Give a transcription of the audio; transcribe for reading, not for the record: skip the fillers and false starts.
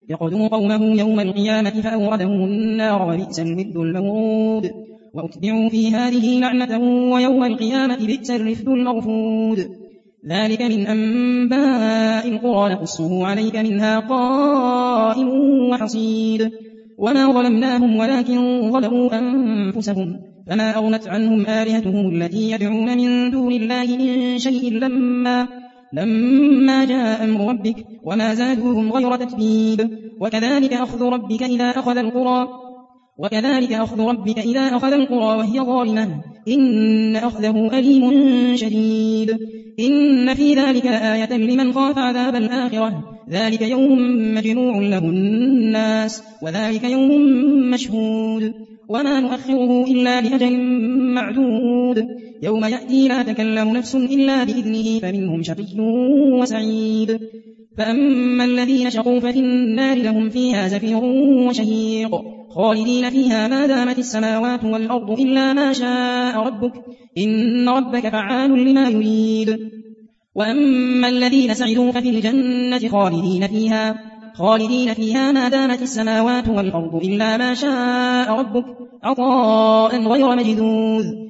يقدم قومه يوم القيامة فأوردهم النار وبئس الورد المورود وأتبعوا في هذه لعنة ويوم القيامة بئس الرفد المرفود ذلك من أنباء القرى نقصه عليك منها قائم وحصيد وما ظلمناهم ولكن ظلموا أنفسهم فما أغنت عنهم آلهتهم التي يدعون من دون الله من شيء لما جاء أمر ربك وما زادوهم غير تتبيب وكذلك أخذ ربك إذا أخذ القرى وهي ظالمة إن أخذه أليم شديد إن في ذلك لآية لمن خاف عذاب الآخرة ذلك يوم مجموع له الناس وذلك يوم مشهود وما نؤخره إلا لأجل معدود يوم يأتي لا تكلم نفس إلا بإذنه فمنهم شقي وسعيد فأما الذين شقوا ففي النار لهم فيها زفير وشهيق خالدين فيها ما دامت السماوات والأرض إلا ما شاء ربك إن ربك فعال لما يريد وأما الذين سعدوا ففي الجنة خالدين فيها ما دامت السماوات والأرض إلا ما شاء ربك عطاء غير مجذوذ